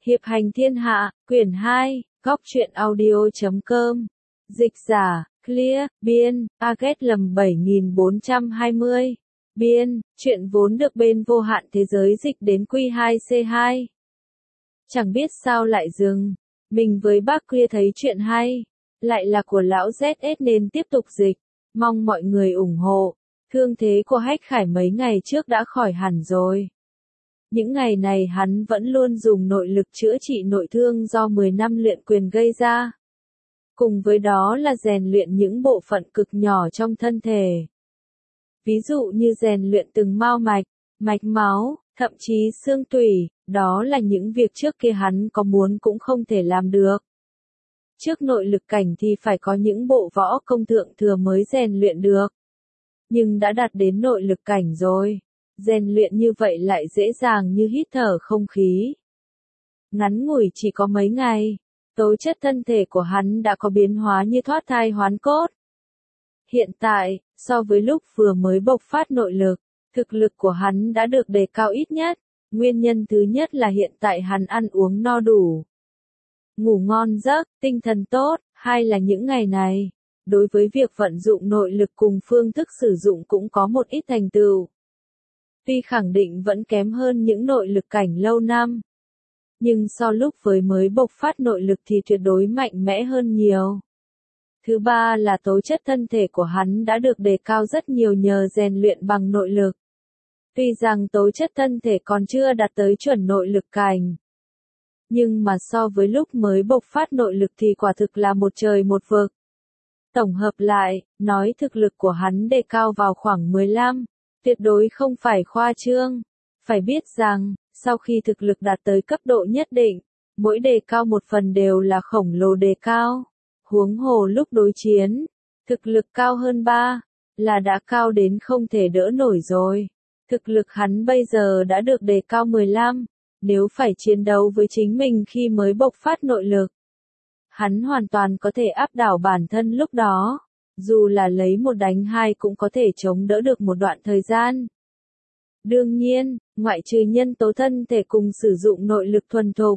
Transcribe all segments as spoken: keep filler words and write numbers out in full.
Hiệp hành thiên hạ, quyển hai, góc truyện audio chấm com. Dịch giả, Clear, biên, Aget lầm bảy nghìn bốn trăm hai mươi. Biên, chuyện vốn được bên vô hạn thế giới dịch đến Q hai C hai. Chẳng biết sao lại dừng. Mình với bác Clear thấy chuyện hay. Lại là của lão Z S nên tiếp tục dịch. Mong mọi người ủng hộ. Thương thế của Hách Khải mấy ngày trước đã khỏi hẳn rồi. Những ngày này hắn vẫn luôn dùng nội lực chữa trị nội thương do mười năm luyện quyền gây ra. Cùng với đó là rèn luyện những bộ phận cực nhỏ trong thân thể. Ví dụ như rèn luyện từng mao mạch, mạch máu, thậm chí xương tủy, đó là những việc trước kia hắn có muốn cũng không thể làm được. Trước nội lực cảnh thì phải có những bộ võ công thượng thừa mới rèn luyện được. Nhưng đã đạt đến nội lực cảnh rồi. Rèn luyện như vậy lại dễ dàng như hít thở không khí. Ngắn ngủi chỉ có mấy ngày, tố chất thân thể của hắn đã có biến hóa như thoát thai hoán cốt. Hiện tại, so với lúc vừa mới bộc phát nội lực, thực lực của hắn đã được đề cao ít nhất. Nguyên nhân thứ nhất là hiện tại hắn ăn uống no đủ, ngủ ngon giấc, tinh thần tốt. Hai là những ngày này, đối với việc vận dụng nội lực cùng phương thức sử dụng cũng có một ít thành tựu. Tuy khẳng định vẫn kém hơn những nội lực cảnh lâu năm, nhưng so lúc với mới bộc phát nội lực thì tuyệt đối mạnh mẽ hơn nhiều. Thứ ba là tố chất thân thể của hắn đã được đề cao rất nhiều nhờ rèn luyện bằng nội lực. Tuy rằng tố chất thân thể còn chưa đạt tới chuẩn nội lực cảnh, nhưng mà so với lúc mới bộc phát nội lực thì quả thực là một trời một vực. Tổng hợp lại, nói thực lực của hắn đề cao vào khoảng mười lăm. Tuyệt đối không phải khoa trương. Phải biết rằng, sau khi thực lực đạt tới cấp độ nhất định, mỗi đề cao một phần đều là khổng lồ đề cao. Huống hồ lúc đối chiến, thực lực cao hơn ba, là đã cao đến không thể đỡ nổi rồi. Thực lực hắn bây giờ đã được đề cao mười lăm, nếu phải chiến đấu với chính mình khi mới bộc phát nội lực, hắn hoàn toàn có thể áp đảo bản thân lúc đó. Dù là lấy một đánh hai cũng có thể chống đỡ được một đoạn thời gian. Đương nhiên, ngoại trừ nhân tố thân thể cùng sử dụng nội lực thuần thục,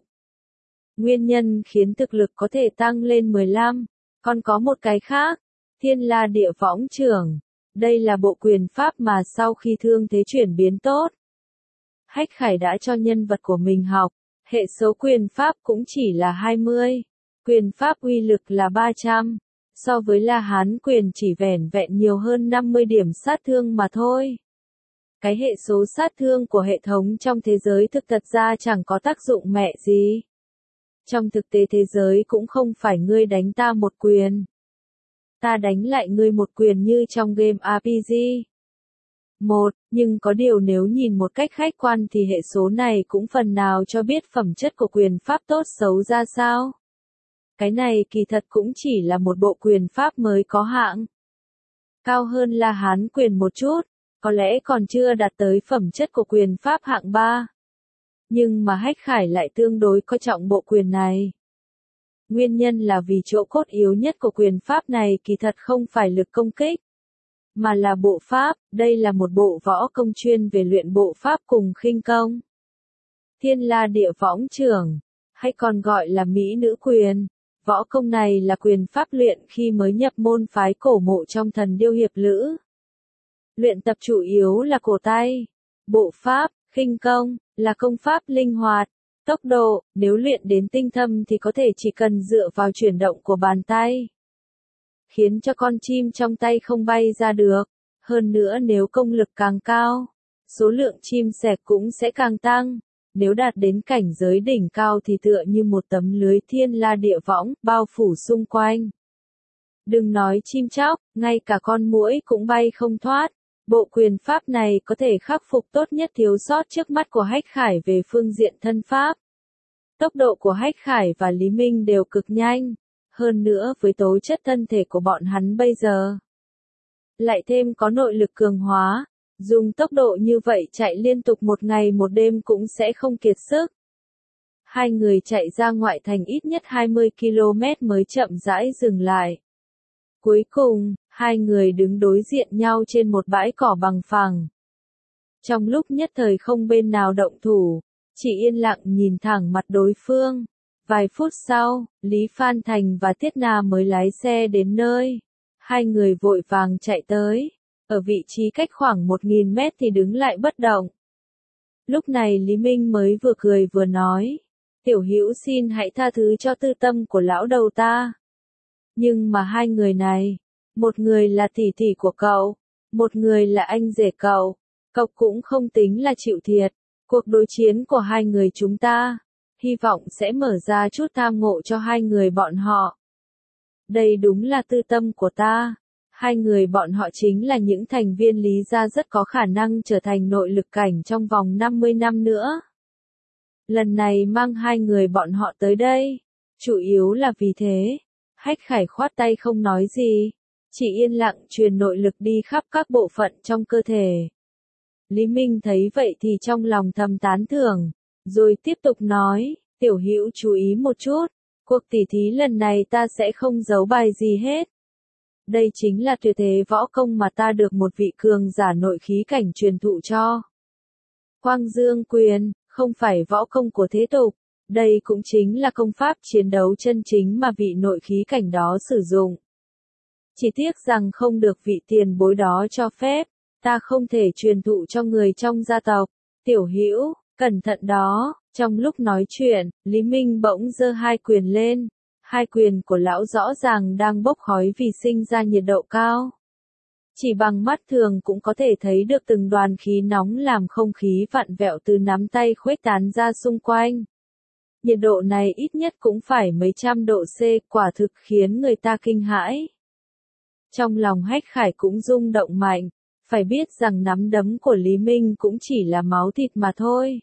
nguyên nhân khiến thực lực có thể tăng lên mười lăm, còn có một cái khác, Thiên La Địa Võng Trưởng. Đây là bộ quyền pháp mà sau khi thương thế chuyển biến tốt, Hách Khải đã cho nhân vật của mình học. Hệ số quyền pháp cũng chỉ là hai mươi, quyền pháp uy lực là ba trăm. So với La Hán quyền chỉ vẻn vẹn nhiều hơn năm mươi điểm sát thương mà thôi. Cái hệ số sát thương của hệ thống trong thế giới thực thật ra chẳng có tác dụng mẹ gì. Trong thực tế thế giới cũng không phải ngươi đánh ta một quyền, ta đánh lại ngươi một quyền như trong game R P G. Một, nhưng có điều nếu nhìn một cách khách quan thì hệ số này cũng phần nào cho biết phẩm chất của quyền pháp tốt xấu ra sao. Cái này kỳ thật cũng chỉ là một bộ quyền pháp mới có hạng cao hơn La Hán quyền một chút, có lẽ còn chưa đạt tới phẩm chất của quyền pháp hạng ba. Nhưng mà Hách Khải lại tương đối coi trọng bộ quyền này. Nguyên nhân là vì chỗ cốt yếu nhất của quyền pháp này kỳ thật không phải lực công kích, mà là bộ pháp. Đây là một bộ võ công chuyên về luyện bộ pháp cùng khinh công. Thiên La Địa Võng Trưởng, hay còn gọi là Mỹ Nữ Quyền. Võ công này là quyền pháp luyện khi mới nhập môn phái cổ mộ trong Thần Điêu Hiệp Lữ. Luyện tập chủ yếu là cổ tay. Bộ pháp, khinh công, là công pháp linh hoạt. Tốc độ, nếu luyện đến tinh thâm thì có thể chỉ cần dựa vào chuyển động của bàn tay, khiến cho con chim trong tay không bay ra được. Hơn nữa nếu công lực càng cao, số lượng chim sẻ cũng sẽ càng tăng. Nếu đạt đến cảnh giới đỉnh cao thì tựa như một tấm lưới thiên la địa võng, bao phủ xung quanh. Đừng nói chim chóc, ngay cả con muỗi cũng bay không thoát. Bộ quyền pháp này có thể khắc phục tốt nhất thiếu sót trước mắt của Hách Khải về phương diện thân pháp. Tốc độ của Hách Khải và Lý Minh đều cực nhanh. Hơn nữa với tố chất thân thể của bọn hắn bây giờ, lại thêm có nội lực cường hóa. Dùng tốc độ như vậy chạy liên tục một ngày một đêm cũng sẽ không kiệt sức. Hai người chạy ra ngoại thành ít nhất hai mươi ki lô mét mới chậm rãi dừng lại. Cuối cùng, hai người đứng đối diện nhau trên một bãi cỏ bằng phẳng. Trong lúc nhất thời không bên nào động thủ, Chỉ yên lặng nhìn thẳng mặt đối phương. Vài phút sau, Lý Phan Thành và Tiết Na mới lái xe đến nơi. Hai người vội vàng chạy tới. Ở vị trí cách khoảng một nghìn mét thì đứng lại bất động. Lúc này Lý Minh mới vừa cười vừa nói. Tiểu Hữu xin hãy tha thứ cho tư tâm của lão đầu ta. Nhưng mà hai người này, một người là tỷ tỷ của cậu, một người là anh rể cậu, cậu cũng không tính là chịu thiệt. Cuộc đối chiến của hai người chúng ta, hy vọng sẽ mở ra chút tham ngộ cho hai người bọn họ. Đây đúng là tư tâm của ta. Hai người bọn họ chính là những thành viên Lý gia rất có khả năng trở thành nội lực cảnh trong vòng năm mươi năm nữa. Lần này mang hai người bọn họ tới đây, chủ yếu là vì thế. Hách Khải khoát tay không nói gì, chỉ yên lặng truyền nội lực đi khắp các bộ phận trong cơ thể. Lý Minh thấy vậy thì trong lòng thầm tán thưởng, rồi tiếp tục nói, Tiểu Hữu chú ý một chút, cuộc tỉ thí lần này ta sẽ không giấu bài gì hết. Đây chính là tuyệt thế võ công mà ta được một vị cường giả nội khí cảnh truyền thụ cho. Quang Dương Quyền, không phải võ công của thế tục, đây cũng chính là công pháp chiến đấu chân chính mà vị nội khí cảnh đó sử dụng. Chỉ tiếc rằng không được vị tiền bối đó cho phép, ta không thể truyền thụ cho người trong gia tộc. Tiểu Hữu, cẩn thận đó. Trong lúc nói chuyện, Lý Minh bỗng giơ hai quyền lên. Hai quyền của lão rõ ràng đang bốc khói vì sinh ra nhiệt độ cao. Chỉ bằng mắt thường cũng có thể thấy được từng đoàn khí nóng làm không khí vặn vẹo từ nắm tay khuếch tán ra xung quanh. Nhiệt độ này ít nhất cũng phải mấy trăm độ C, quả thực khiến người ta kinh hãi. Trong lòng Hách Khải cũng rung động mạnh, phải biết rằng nắm đấm của Lý Minh cũng chỉ là máu thịt mà thôi.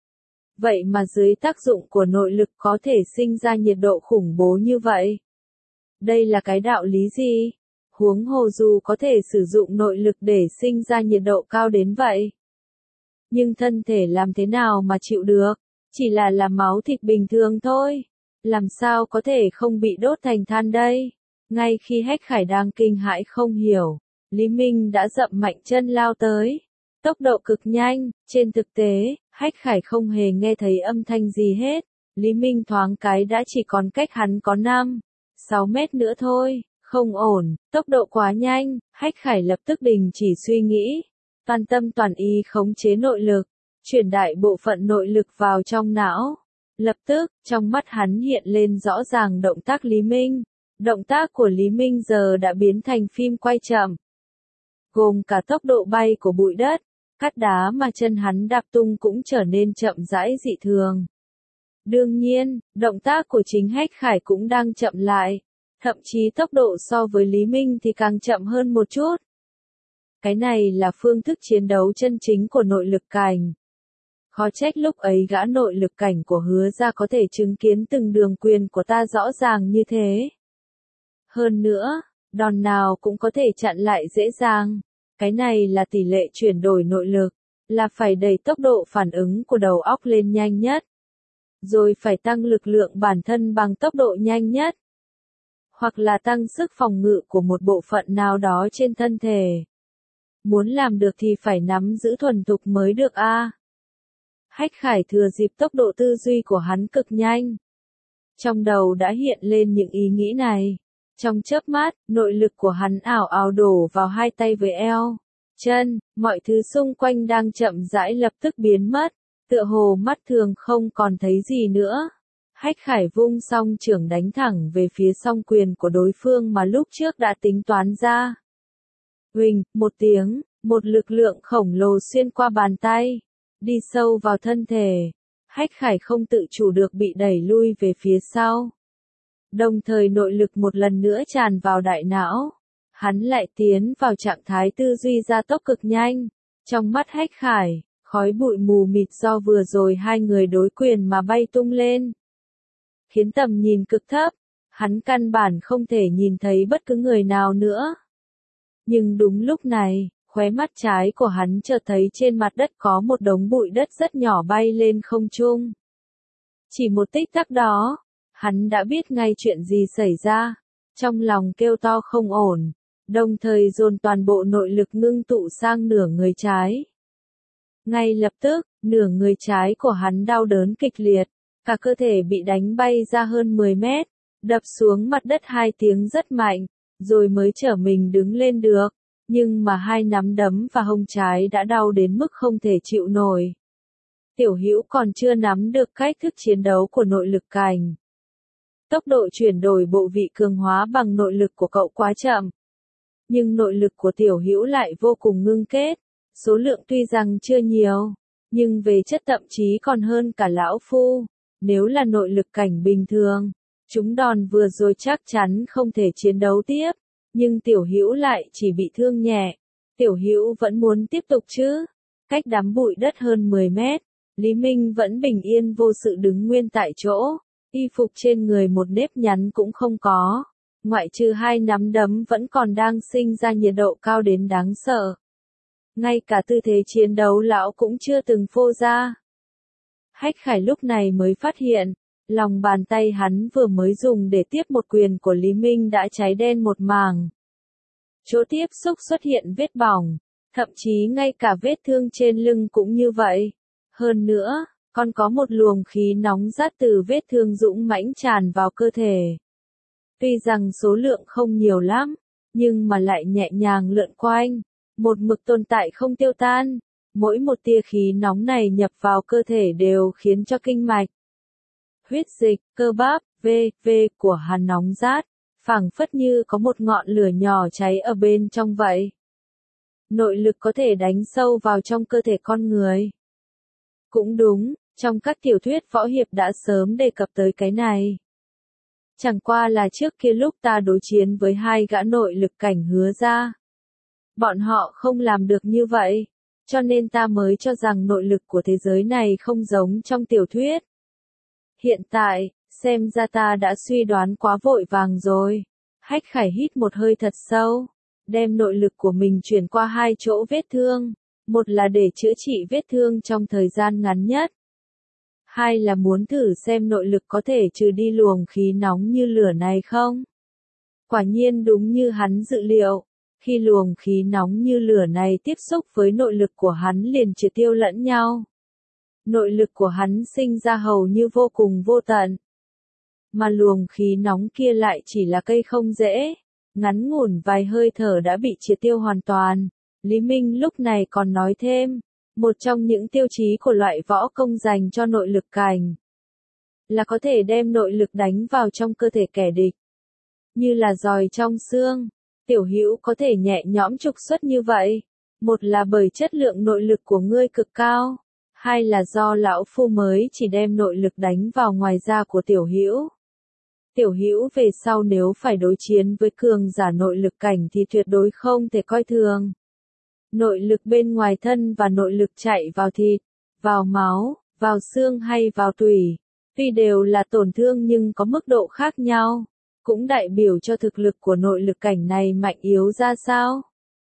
Vậy mà dưới tác dụng của nội lực có thể sinh ra nhiệt độ khủng bố như vậy. Đây là cái đạo lý gì? Huống hồ dù có thể sử dụng nội lực để sinh ra nhiệt độ cao đến vậy. Nhưng thân thể làm thế nào mà chịu được? Chỉ là là máu thịt bình thường thôi. Làm sao có thể không bị đốt thành than đây? Ngay khi Hách Khải đang kinh hãi không hiểu, Lý Minh đã dậm mạnh chân lao tới. Tốc độ cực nhanh, trên thực tế, Hách Khải không hề nghe thấy âm thanh gì hết. Lý Minh thoáng cái đã chỉ còn cách hắn có năm, sáu mét nữa thôi, không ổn, tốc độ quá nhanh, Hách Khải lập tức đình chỉ suy nghĩ. Toàn tâm toàn ý khống chế nội lực, chuyển đại bộ phận nội lực vào trong não. Lập tức, trong mắt hắn hiện lên rõ ràng động tác Lý Minh. Động tác của Lý Minh giờ đã biến thành phim quay chậm. Gồm cả tốc độ bay của bụi đất, cát đá mà chân hắn đạp tung cũng trở nên chậm rãi dị thường. Đương nhiên, động tác của chính Hách Khải cũng đang chậm lại, thậm chí tốc độ so với Lý Minh thì càng chậm hơn một chút. Cái này là phương thức chiến đấu chân chính của nội lực cảnh. Khó trách lúc ấy gã nội lực cảnh của Hứa gia có thể chứng kiến từng đường quyền của ta rõ ràng như thế. Hơn nữa, đòn nào cũng có thể chặn lại dễ dàng. Cái này là tỷ lệ chuyển đổi nội lực, là phải đẩy tốc độ phản ứng của đầu óc lên nhanh nhất. Rồi phải tăng lực lượng bản thân bằng tốc độ nhanh nhất. Hoặc là tăng sức phòng ngự của một bộ phận nào đó trên thân thể. Muốn làm được thì phải nắm giữ thuần thục mới được a. À. Hách Khải thừa dịp tốc độ tư duy của hắn cực nhanh. Trong đầu đã hiện lên những ý nghĩ này. Trong chớp mắt, nội lực của hắn ảo ảo đổ vào hai tay với eo, chân, mọi thứ xung quanh đang chậm rãi lập tức biến mất, tựa hồ mắt thường không còn thấy gì nữa. Hách Khải vung song chưởng đánh thẳng về phía song quyền của đối phương mà lúc trước đã tính toán ra. Huỳnh, một tiếng, một lực lượng khổng lồ xuyên qua bàn tay, đi sâu vào thân thể. Hách Khải không tự chủ được bị đẩy lui về phía sau. Đồng thời nội lực một lần nữa tràn vào đại não. Hắn lại tiến vào trạng thái tư duy gia tốc cực nhanh. Trong mắt Hách Khải, khói bụi mù mịt do vừa rồi hai người đối quyền mà bay tung lên. Khiến tầm nhìn cực thấp, hắn căn bản không thể nhìn thấy bất cứ người nào nữa. Nhưng đúng lúc này, khóe mắt trái của hắn chợt thấy trên mặt đất có một đống bụi đất rất nhỏ bay lên không trung. Chỉ một tích tắc đó, hắn đã biết ngay chuyện gì xảy ra, trong lòng kêu to không ổn, đồng thời dồn toàn bộ nội lực ngưng tụ sang nửa người trái. Ngay lập tức, nửa người trái của hắn đau đớn kịch liệt, cả cơ thể bị đánh bay ra hơn mười mét, đập xuống mặt đất hai tiếng rất mạnh, rồi mới trở mình đứng lên được, nhưng mà hai nắm đấm và hông trái đã đau đến mức không thể chịu nổi. Tiểu Hữu còn chưa nắm được cách thức chiến đấu của nội lực cành. Tốc độ chuyển đổi bộ vị cường hóa bằng nội lực của cậu quá chậm. Nhưng nội lực của Tiểu Hữu lại vô cùng ngưng kết, số lượng tuy rằng chưa nhiều, nhưng về chất thậm chí còn hơn cả lão phu. Nếu là nội lực cảnh bình thường, chúng đòn vừa rồi chắc chắn không thể chiến đấu tiếp, nhưng Tiểu Hữu lại chỉ bị thương nhẹ. Tiểu Hữu vẫn muốn tiếp tục chứ? Cách đám bụi đất hơn mười mét, Lý Minh vẫn bình yên vô sự đứng nguyên tại chỗ, y phục trên người một nếp nhắn cũng không có, ngoại trừ hai nắm đấm vẫn còn đang sinh ra nhiệt độ cao đến đáng sợ. Ngay cả tư thế chiến đấu lão cũng chưa từng phô ra. Hách Khải lúc này mới phát hiện, lòng bàn tay hắn vừa mới dùng để tiếp một quyền của Lý Minh đã cháy đen một mảng. Chỗ tiếp xúc xuất hiện vết bỏng, thậm chí ngay cả vết thương trên lưng cũng như vậy. Hơn nữa, còn có một luồng khí nóng rát từ vết thương dũng mãnh tràn vào cơ thể. Tuy rằng số lượng không nhiều lắm, nhưng mà lại nhẹ nhàng lượn quanh, một mực tồn tại không tiêu tan. Mỗi một tia khí nóng này nhập vào cơ thể đều khiến cho kinh mạch, huyết dịch, cơ bắp, vê, vê của hắn nóng rát, phảng phất như có một ngọn lửa nhỏ cháy ở bên trong vậy. Nội lực có thể đánh sâu vào trong cơ thể con người. Cũng đúng, trong các tiểu thuyết võ hiệp đã sớm đề cập tới cái này. Chẳng qua là trước kia lúc ta đối chiến với hai gã nội lực cảnh Hứa ra, bọn họ không làm được như vậy, cho nên ta mới cho rằng nội lực của thế giới này không giống trong tiểu thuyết. Hiện tại, xem ra ta đã suy đoán quá vội vàng rồi. Hách Khải hít một hơi thật sâu, đem nội lực của mình chuyển qua hai chỗ vết thương, một là để chữa trị vết thương trong thời gian ngắn nhất. Hai là muốn thử xem nội lực có thể trừ đi luồng khí nóng như lửa này không. Quả nhiên đúng như hắn dự liệu, khi luồng khí nóng như lửa này tiếp xúc với nội lực của hắn liền triệt tiêu lẫn nhau. Nội lực của hắn sinh ra hầu như vô cùng vô tận. Mà luồng khí nóng kia lại chỉ là cây không rễ, ngắn ngủn vài hơi thở đã bị triệt tiêu hoàn toàn. Lý Minh lúc này còn nói thêm, một trong những tiêu chí của loại võ công dành cho nội lực cành là có thể đem nội lực đánh vào trong cơ thể kẻ địch. Như là giòi trong xương, Tiểu Hữu có thể nhẹ nhõm trục xuất như vậy. Một là bởi chất lượng nội lực của ngươi cực cao, hai là do lão phu mới chỉ đem nội lực đánh vào ngoài da của Tiểu Hữu. Tiểu Hữu về sau nếu phải đối chiến với cường giả nội lực cảnh thì tuyệt đối không thể coi thường. Nội lực bên ngoài thân và nội lực chạy vào thịt, vào máu, vào xương hay vào tủy, tuy đều là tổn thương nhưng có mức độ khác nhau, cũng đại biểu cho thực lực của nội lực cảnh này mạnh yếu ra sao.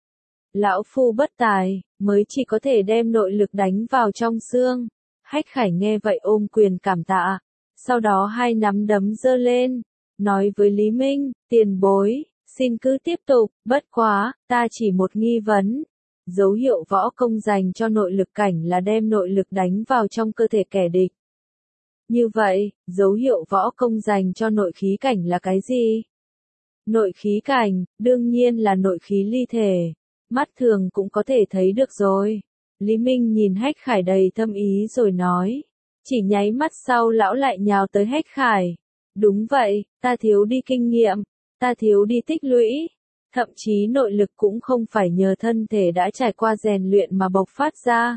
Lão phu bất tài, mới chỉ có thể đem nội lực đánh vào trong xương. Hách Khải nghe vậy ôm quyền cảm tạ, sau đó hai nắm đấm giơ lên, nói với Lý Minh, tiền bối, xin cứ tiếp tục, bất quá, ta chỉ một nghi vấn. Dấu hiệu võ công dành cho nội lực cảnh là đem nội lực đánh vào trong cơ thể kẻ địch. Như vậy, dấu hiệu võ công dành cho nội khí cảnh là cái gì? Nội khí cảnh, đương nhiên là nội khí ly thể. Mắt thường cũng có thể thấy được rồi. Lý Minh nhìn Hách Khải đầy thâm ý rồi nói. Chỉ nháy mắt sau lão lại nhào tới Hách Khải. Đúng vậy, ta thiếu đi kinh nghiệm, ta thiếu đi tích lũy. Thậm chí nội lực cũng không phải nhờ thân thể đã trải qua rèn luyện mà bộc phát ra.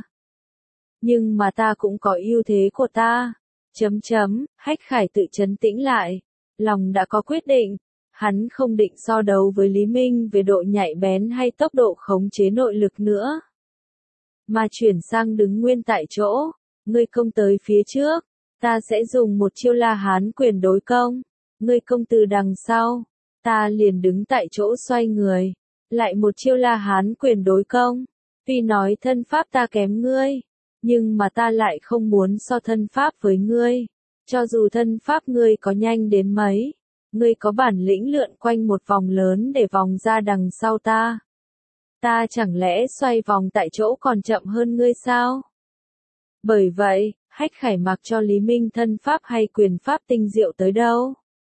Nhưng mà ta cũng có ưu thế của ta. Chấm chấm, Hách Khải tự trấn tĩnh lại. Lòng đã có quyết định. Hắn không định so đấu với Lý Minh về độ nhạy bén hay tốc độ khống chế nội lực nữa. Mà chuyển sang đứng nguyên tại chỗ. Ngươi công tới phía trước. Ta sẽ dùng một chiêu La Hán quyền đối công. Ngươi công từ đằng sau. Ta liền đứng tại chỗ xoay người. Lại một chiêu La Hán quyền đối công. Tuy nói thân pháp ta kém ngươi. Nhưng mà ta lại không muốn so thân pháp với ngươi. Cho dù thân pháp ngươi có nhanh đến mấy. Ngươi có bản lĩnh lượn quanh một vòng lớn để vòng ra đằng sau ta. Ta chẳng lẽ xoay vòng tại chỗ còn chậm hơn ngươi sao? Bởi vậy, Hách Khải mặc cho Lý Minh thân pháp hay quyền pháp tinh diệu tới đâu.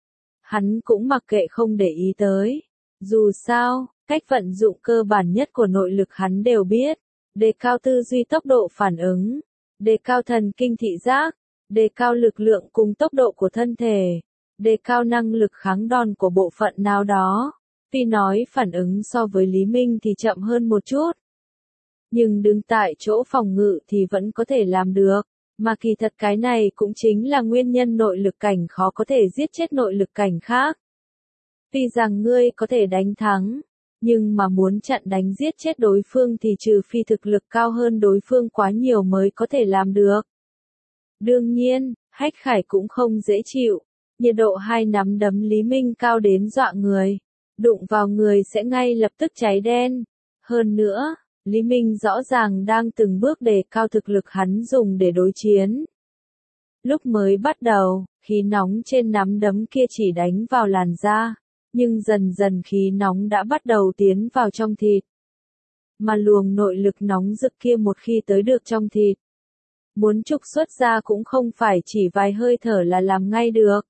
Hắn cũng mặc kệ không để ý tới. Dù sao, cách vận dụng cơ bản nhất của nội lực hắn đều biết. Đề cao tư duy tốc độ phản ứng, đề cao thần kinh thị giác, đề cao lực lượng cùng tốc độ của thân thể, đề cao năng lực kháng đòn của bộ phận nào đó. Tuy nói phản ứng so với Lý Minh thì chậm hơn một chút, nhưng đứng tại chỗ phòng ngự thì vẫn có thể làm được, mà kỳ thật cái này cũng chính là nguyên nhân nội lực cảnh khó có thể giết chết nội lực cảnh khác. Tuy rằng ngươi có thể đánh thắng, nhưng mà muốn chặn đánh giết chết đối phương thì trừ phi thực lực cao hơn đối phương quá nhiều mới có thể làm được. Đương nhiên, Hách Khải cũng không dễ chịu, nhiệt độ hai nắm đấm Lý Minh cao đến dọa người, đụng vào người sẽ ngay lập tức cháy đen. Hơn nữa, Lý Minh rõ ràng đang từng bước đề cao thực lực hắn dùng để đối chiến. Lúc mới bắt đầu, khí nóng trên nắm đấm kia chỉ đánh vào làn da, nhưng dần dần khí nóng đã bắt đầu tiến vào trong thịt. Mà luồng nội lực nóng rực kia một khi tới được trong thịt, muốn trục xuất ra cũng không phải chỉ vài hơi thở là làm ngay được.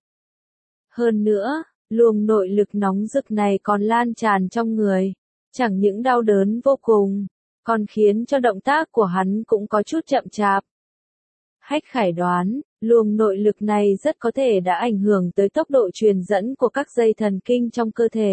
Hơn nữa, luồng nội lực nóng rực này còn lan tràn trong người, chẳng những đau đớn vô cùng, còn khiến cho động tác của hắn cũng có chút chậm chạp. Hách Khải đoán, luồng nội lực này rất có thể đã ảnh hưởng tới tốc độ truyền dẫn của các dây thần kinh trong cơ thể.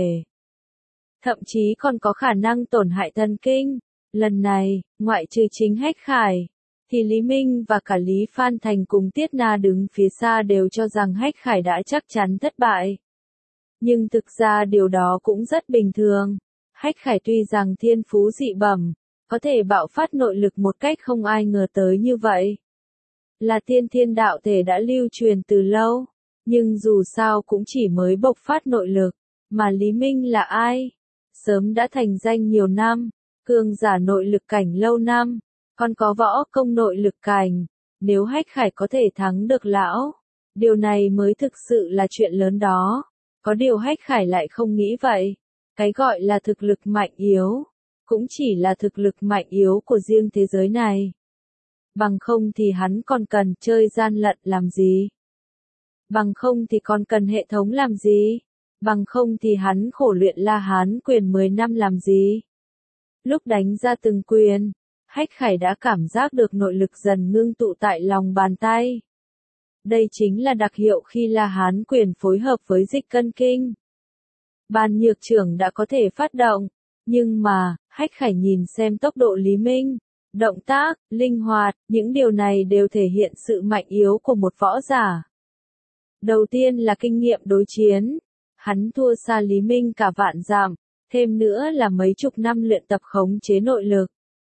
Thậm chí còn có khả năng tổn hại thần kinh. Lần này, ngoại trừ chính Hách Khải, thì Lý Minh và cả Lý Phan Thành cùng Tiết Na đứng phía xa đều cho rằng Hách Khải đã chắc chắn thất bại. Nhưng thực ra điều đó cũng rất bình thường. Hách Khải tuy rằng thiên phú dị bẩm, có thể bạo phát nội lực một cách không ai ngờ tới như vậy. Là tiên thiên đạo thể đã lưu truyền từ lâu, nhưng dù sao cũng chỉ mới bộc phát nội lực, mà Lý Minh là ai? Sớm đã thành danh nhiều năm, cường giả nội lực cảnh lâu năm, còn có võ công nội lực cảnh, nếu Hách Khải có thể thắng được lão, điều này mới thực sự là chuyện lớn đó. Có điều Hách Khải lại không nghĩ vậy, cái gọi là thực lực mạnh yếu, cũng chỉ là thực lực mạnh yếu của riêng thế giới này. Bằng không thì hắn còn cần chơi gian lận làm gì? Bằng không thì còn cần hệ thống làm gì? Bằng không thì hắn khổ luyện La Hán quyền mười năm làm gì? Lúc đánh ra từng quyền, Hách Khải đã cảm giác được nội lực dần ngưng tụ tại lòng bàn tay. Đây chính là đặc hiệu khi La Hán quyền phối hợp với dịch cân kinh. Bàn nhược trưởng đã có thể phát động, nhưng mà, Hách Khải nhìn xem tốc độ Lý Minh, động tác, linh hoạt, những điều này đều thể hiện sự mạnh yếu của một võ giả. Đầu tiên là kinh nghiệm đối chiến, hắn thua xa Lý Minh cả vạn dặm, thêm nữa là mấy chục năm luyện tập khống chế nội lực.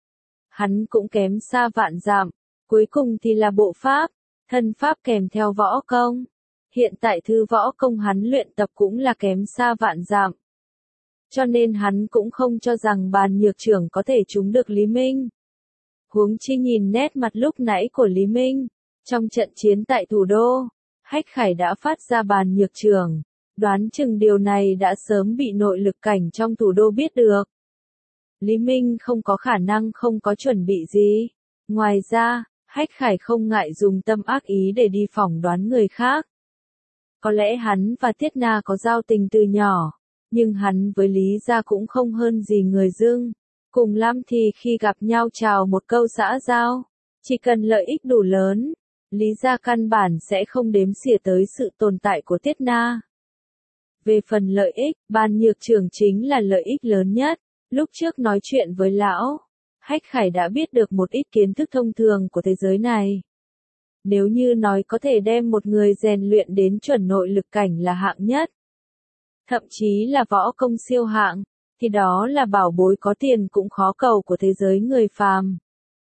Hắn cũng kém xa vạn dặm, cuối cùng thì là bộ pháp, thân pháp kèm theo võ công. Hiện tại thư võ công hắn luyện tập cũng là kém xa vạn dặm. Cho nên hắn cũng không cho rằng bàn nhược trưởng có thể trúng được Lý Minh. Huống chi nhìn nét mặt lúc nãy của Lý Minh, trong trận chiến tại thủ đô, Hách Khải đã phát ra bàn nhược trưởng, đoán chừng điều này đã sớm bị nội lực cảnh trong thủ đô biết được. Lý Minh không có khả năng không có chuẩn bị gì. Ngoài ra, Hách Khải không ngại dùng tâm ác ý để đi phỏng đoán người khác. Có lẽ hắn và Tiết Na có giao tình từ nhỏ, nhưng hắn với Lý Gia cũng không hơn gì người dưng. Cùng lắm thì khi gặp nhau chào một câu xã giao, chỉ cần lợi ích đủ lớn, Lý Gia căn bản sẽ không đếm xỉa tới sự tồn tại của Tiết Na. Về phần lợi ích, bàn nhược trưởng chính là lợi ích lớn nhất. Lúc trước nói chuyện với lão, Hách Khải đã biết được một ít kiến thức thông thường của thế giới này. Nếu như nói có thể đem một người rèn luyện đến chuẩn nội lực cảnh là hạng nhất, thậm chí là võ công siêu hạng, thì đó là bảo bối có tiền cũng khó cầu của thế giới người phàm.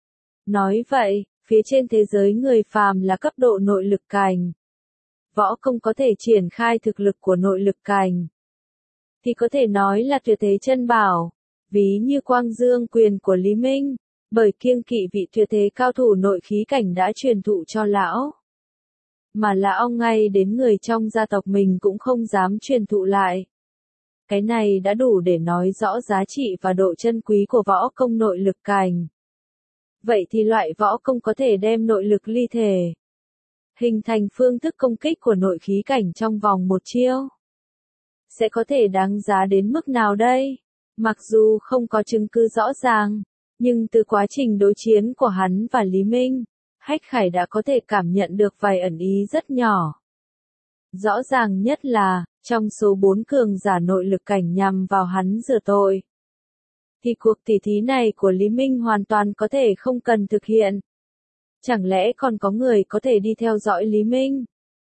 Nói vậy, phía trên thế giới người phàm là cấp độ nội lực cảnh. Võ công có thể triển khai thực lực của nội lực cảnh, thì có thể nói là tuyệt thế chân bảo, ví như Quang Dương quyền của Lý Minh, bởi kiêng kỵ vị tuyệt thế cao thủ nội khí cảnh đã truyền thụ cho lão. Mà lão ngay đến người trong gia tộc mình cũng không dám truyền thụ lại. Cái này đã đủ để nói rõ giá trị và độ chân quý của võ công nội lực cảnh. Vậy thì loại võ công có thể đem nội lực ly thể, hình thành phương thức công kích của nội khí cảnh trong vòng một chiêu, sẽ có thể đáng giá đến mức nào đây? Mặc dù không có chứng cứ rõ ràng, nhưng từ quá trình đối chiến của hắn và Lý Minh, Hách Khải đã có thể cảm nhận được vài ẩn ý rất nhỏ. Rõ ràng nhất là, trong số bốn cường giả nội lực cảnh nhằm vào hắn rửa tội, thì cuộc tỉ thí này của Lý Minh hoàn toàn có thể không cần thực hiện. Chẳng lẽ còn có người có thể đi theo dõi Lý Minh,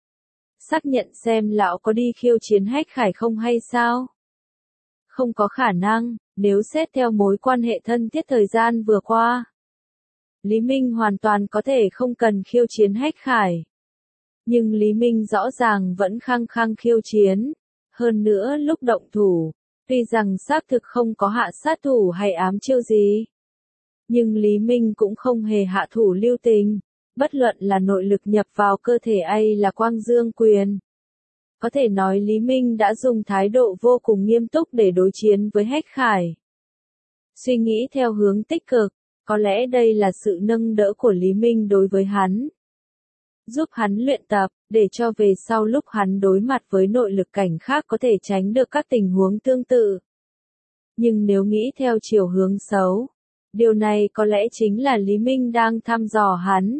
xác nhận xem lão có đi khiêu chiến Hách Khải không hay sao? Không có khả năng, nếu xét theo mối quan hệ thân thiết thời gian vừa qua, Lý Minh hoàn toàn có thể không cần khiêu chiến Hách Khải. Nhưng Lý Minh rõ ràng vẫn khăng khăng khiêu chiến. Hơn nữa lúc động thủ, tuy rằng xác thực không có hạ sát thủ hay ám chiêu gì, nhưng Lý Minh cũng không hề hạ thủ lưu tình, bất luận là nội lực nhập vào cơ thể hay là quang dương quyền. Có thể nói Lý Minh đã dùng thái độ vô cùng nghiêm túc để đối chiến với Hách Khải. Suy nghĩ theo hướng tích cực, có lẽ đây là sự nâng đỡ của Lý Minh đối với hắn, giúp hắn luyện tập, để cho về sau lúc hắn đối mặt với nội lực cảnh khác có thể tránh được các tình huống tương tự. Nhưng nếu nghĩ theo chiều hướng xấu, điều này có lẽ chính là Lý Minh đang thăm dò hắn.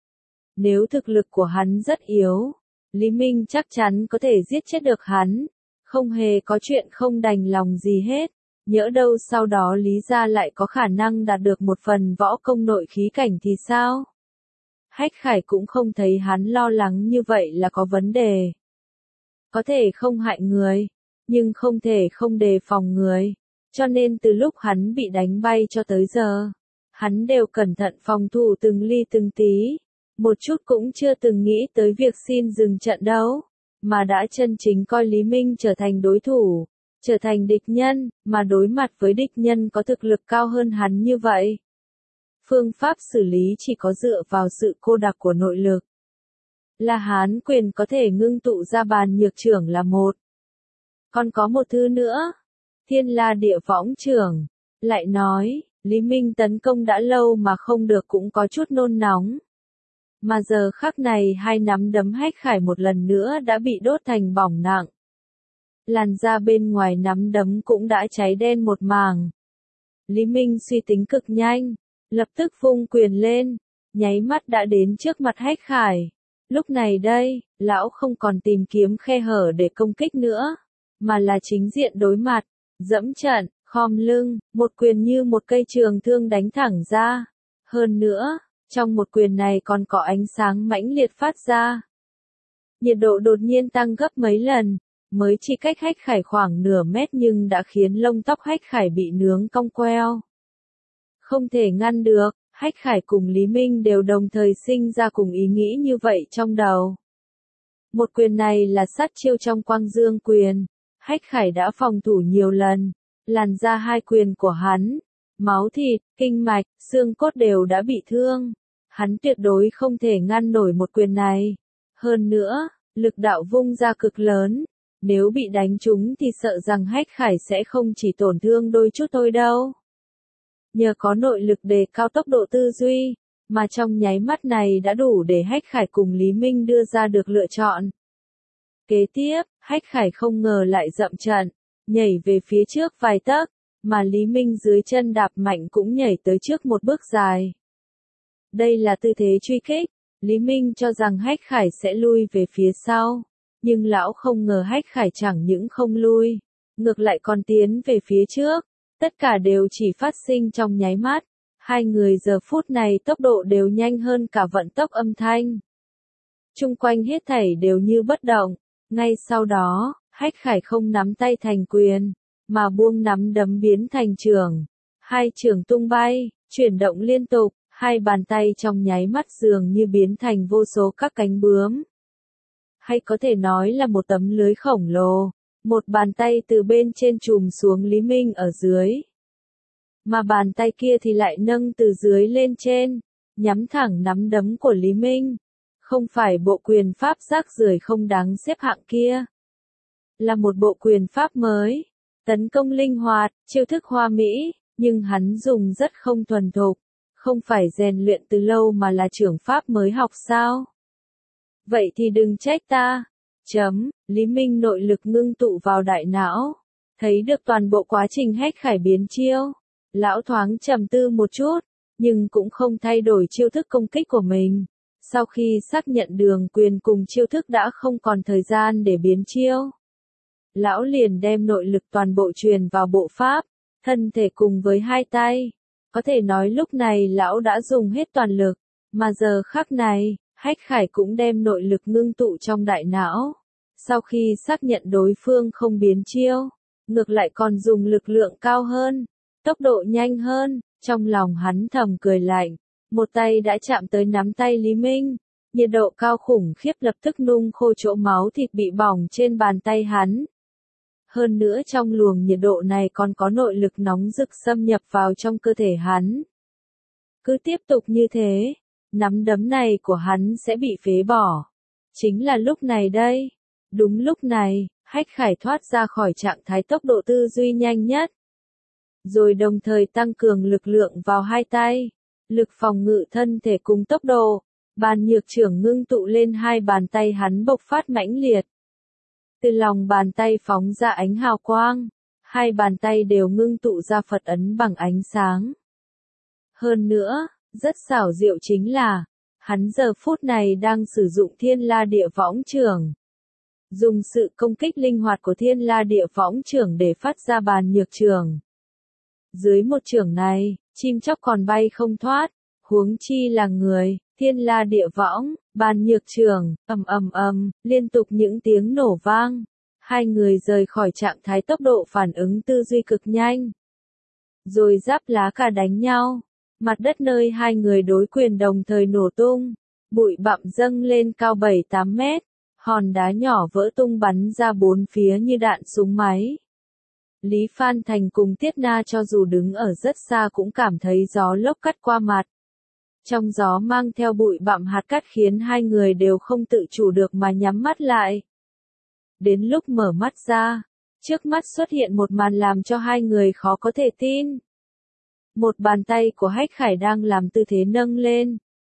Nếu thực lực của hắn rất yếu, Lý Minh chắc chắn có thể giết chết được hắn, không hề có chuyện không đành lòng gì hết. Nhỡ đâu sau đó Lý gia lại có khả năng đạt được một phần võ công nội khí cảnh thì sao? Hách Khải cũng không thấy hắn lo lắng như vậy là có vấn đề. Có thể không hại người, nhưng không thể không đề phòng người. Cho nên từ lúc hắn bị đánh bay cho tới giờ, hắn đều cẩn thận phòng thủ từng ly từng tí. Một chút cũng chưa từng nghĩ tới việc xin dừng trận đấu, mà đã chân chính coi Lý Minh trở thành đối thủ, trở thành địch nhân, mà đối mặt với địch nhân có thực lực cao hơn hắn như vậy. Phương pháp xử lý chỉ có dựa vào sự cô đặc của nội lực. La Hán quyền có thể ngưng tụ ra bàn nhược trưởng là một. Còn có một thứ nữa, Thiên La Địa Võng trưởng. Lại nói, Lý Minh tấn công đã lâu mà không được cũng có chút nôn nóng. Mà giờ khắc này hai nắm đấm Hách Khải một lần nữa đã bị đốt thành bỏng nặng. Làn da bên ngoài nắm đấm cũng đã cháy đen một mảng. Lý Minh suy tính cực nhanh, lập tức vung quyền lên, nháy mắt đã đến trước mặt Hách Khải. Lúc này đây, lão không còn tìm kiếm khe hở để công kích nữa, mà là chính diện đối mặt, dẫm trận, khom lưng, một quyền như một cây trường thương đánh thẳng ra. Hơn nữa, trong một quyền này còn có ánh sáng mãnh liệt phát ra. Nhiệt độ đột nhiên tăng gấp mấy lần, mới chỉ cách Hách Khải khoảng nửa mét nhưng đã khiến lông tóc Hách Khải bị nướng cong queo. Không thể ngăn được, Hách Khải cùng Lý Minh đều đồng thời sinh ra cùng ý nghĩ như vậy trong đầu. Một quyền này là sát chiêu trong quang dương quyền. Hách Khải đã phòng thủ nhiều lần, làn ra hai quyền của hắn, máu thịt, kinh mạch, xương cốt đều đã bị thương. Hắn tuyệt đối không thể ngăn nổi một quyền này. Hơn nữa, lực đạo vung ra cực lớn. Nếu bị đánh trúng thì sợ rằng Hách Khải sẽ không chỉ tổn thương đôi chút thôi đâu. Nhờ có nội lực đề cao tốc độ tư duy, mà trong nháy mắt này đã đủ để Hách Khải cùng Lý Minh đưa ra được lựa chọn. Kế tiếp, Hách Khải không ngờ lại dậm trận, nhảy về phía trước vài tấc, mà Lý Minh dưới chân đạp mạnh cũng nhảy tới trước một bước dài. Đây là tư thế truy kích, Lý Minh cho rằng Hách Khải sẽ lui về phía sau, nhưng lão không ngờ Hách Khải chẳng những không lui, ngược lại còn tiến về phía trước. Tất cả đều chỉ phát sinh trong nháy mắt, hai người giờ phút này tốc độ đều nhanh hơn cả vận tốc âm thanh. Chung quanh hết thảy đều như bất động, ngay sau đó, Hách Khải không nắm tay thành quyền, mà buông nắm đấm biến thành trường. Hai trường tung bay, chuyển động liên tục, hai bàn tay trong nháy mắt dường như biến thành vô số các cánh bướm. Hay có thể nói là một tấm lưới khổng lồ. Một bàn tay từ bên trên chùm xuống Lý Minh ở dưới. Mà bàn tay kia thì lại nâng từ dưới lên trên, nhắm thẳng nắm đấm của Lý Minh. Không phải bộ quyền pháp rác rưởi không đáng xếp hạng kia. Là một bộ quyền pháp mới. Tấn công linh hoạt, chiêu thức hoa mỹ, nhưng hắn dùng rất không thuần thục. Không phải rèn luyện từ lâu mà là trưởng pháp mới học sao? Vậy thì đừng trách ta. Chấm, Lý Minh nội lực ngưng tụ vào đại não. Thấy được toàn bộ quá trình Hách Khải biến chiêu. Lão thoáng trầm tư một chút, nhưng cũng không thay đổi chiêu thức công kích của mình. Sau khi xác nhận đường quyền cùng chiêu thức đã không còn thời gian để biến chiêu. Lão liền đem nội lực toàn bộ truyền vào bộ pháp, thân thể cùng với hai tay. Có thể nói lúc này lão đã dùng hết toàn lực, mà giờ khắc này, Hách Khải cũng đem nội lực ngưng tụ trong đại não. Sau khi xác nhận đối phương không biến chiêu, ngược lại còn dùng lực lượng cao hơn, tốc độ nhanh hơn, trong lòng hắn thầm cười lạnh, một tay đã chạm tới nắm tay Lý Minh, nhiệt độ cao khủng khiếp lập tức nung khô chỗ máu thịt bị bỏng trên bàn tay hắn. Hơn nữa trong luồng nhiệt độ này còn có nội lực nóng rực xâm nhập vào trong cơ thể hắn. Cứ tiếp tục như thế, nắm đấm này của hắn sẽ bị phế bỏ. Chính là lúc này đây. Đúng lúc này, Hách Khải thoát ra khỏi trạng thái tốc độ tư duy nhanh nhất. Rồi đồng thời tăng cường lực lượng vào hai tay, lực phòng ngự thân thể cùng tốc độ. Bàn nhược trưởng ngưng tụ lên hai bàn tay hắn bộc phát mãnh liệt. Từ lòng bàn tay phóng ra ánh hào quang, hai bàn tay đều ngưng tụ ra Phật ấn bằng ánh sáng. Hơn nữa, rất xảo diệu chính là, hắn giờ phút này đang sử dụng Thiên La Địa Võng Chưởng. Dùng sự công kích linh hoạt của Thiên La Địa Võng Chưởng để phát ra bàn nhược chưởng. Dưới một chưởng này, chim chóc còn bay không thoát, huống chi là người. Thiên La Địa Võng, bàn nhược chưởng, ầm ầm ầm, liên tục những tiếng nổ vang. Hai người rời khỏi trạng thái tốc độ phản ứng tư duy cực nhanh. Rồi giáp lá cả đánh nhau. Mặt đất nơi hai người đối quyền đồng thời nổ tung. Bụi bặm dâng lên cao bảy tám mét. Hòn đá nhỏ vỡ tung bắn ra bốn phía như đạn súng máy. Lý Phan Thành cùng Tiết Na cho dù đứng ở rất xa cũng cảm thấy gió lốc cắt qua mặt. Trong gió mang theo bụi bặm hạt cát khiến hai người đều không tự chủ được mà nhắm mắt lại. Đến lúc mở mắt ra, trước mắt xuất hiện một màn làm cho hai người khó có thể tin. Một bàn tay của Hách Khải đang làm tư thế nâng lên.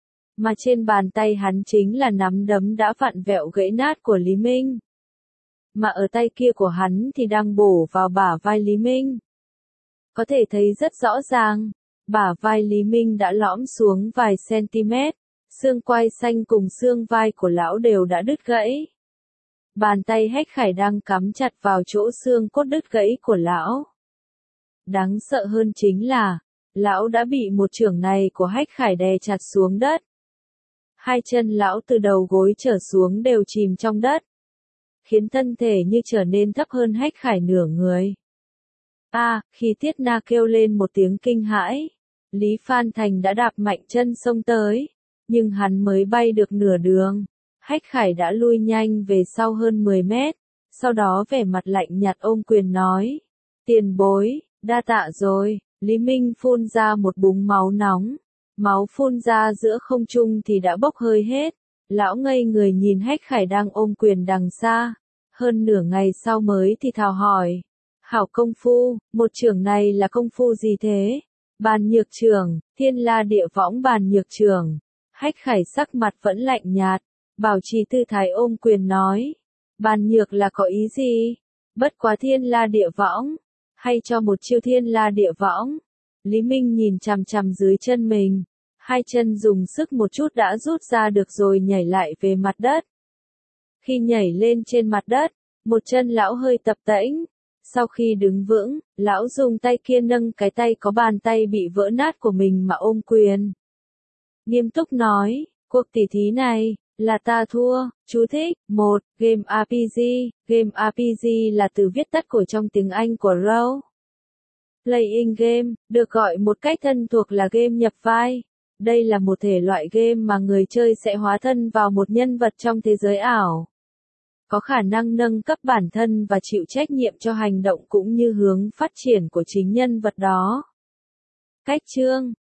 Mà trên bàn tay hắn chính là nắm đấm đã vặn vẹo gãy nát của Lý Minh. Mà ở tay kia của hắn thì đang bổ vào bả vai Lý Minh. Có thể thấy rất rõ ràng. Bả vai Lý Minh đã lõm xuống vài centimet, xương quai xanh cùng xương vai của lão đều đã đứt gãy. Bàn tay Hách Khải đang cắm chặt vào chỗ xương cốt đứt gãy của lão. Đáng sợ hơn chính là, lão đã bị một chưởng này của Hách Khải đè chặt xuống đất. Hai chân lão từ đầu gối trở xuống đều chìm trong đất, khiến thân thể như trở nên thấp hơn Hách Khải nửa người. A, à, khi Tiết Na kêu lên một tiếng kinh hãi, Lý Phan Thành đã đạp mạnh chân xông tới, nhưng hắn mới bay được nửa đường. Hách Khải đã lui nhanh về sau hơn mười mét, sau đó vẻ mặt lạnh nhạt ôm quyền nói, tiền bối, đa tạ rồi. Lý Minh phun ra một búng máu nóng, máu phun ra giữa không trung thì đã bốc hơi hết. Lão ngây người nhìn Hách Khải đang ôm quyền đằng xa, hơn nửa ngày sau mới thì thào hỏi. Hảo công phu, một chưởng này là công phu gì thế? Bàn nhược chưởng, Thiên La Địa Võng bàn nhược chưởng. Hách Khải sắc mặt vẫn lạnh nhạt, bảo trì tư thái ôm quyền nói. Bàn nhược là có ý gì? Bất quá Thiên La Địa Võng, hay cho một chiêu Thiên La Địa Võng? Lý Minh nhìn chằm chằm dưới chân mình, hai chân dùng sức một chút đã rút ra được rồi nhảy lại về mặt đất. Khi nhảy lên trên mặt đất, một chân lão hơi tập tễnh. Sau khi đứng vững, lão dùng tay kia nâng cái tay có bàn tay bị vỡ nát của mình mà ôm quyền. Nghiêm túc nói, cuộc tỉ thí này, là ta thua. Chú thích, một. Game rờ pê giê. Game rờ pê giê là từ viết tắt của trong tiếng Anh của Role Playing Game, được gọi một cách thân thuộc là game nhập vai. Đây là một thể loại game mà người chơi sẽ hóa thân vào một nhân vật trong thế giới ảo. Có khả năng nâng cấp bản thân và chịu trách nhiệm cho hành động cũng như hướng phát triển của chính nhân vật đó. Cách chương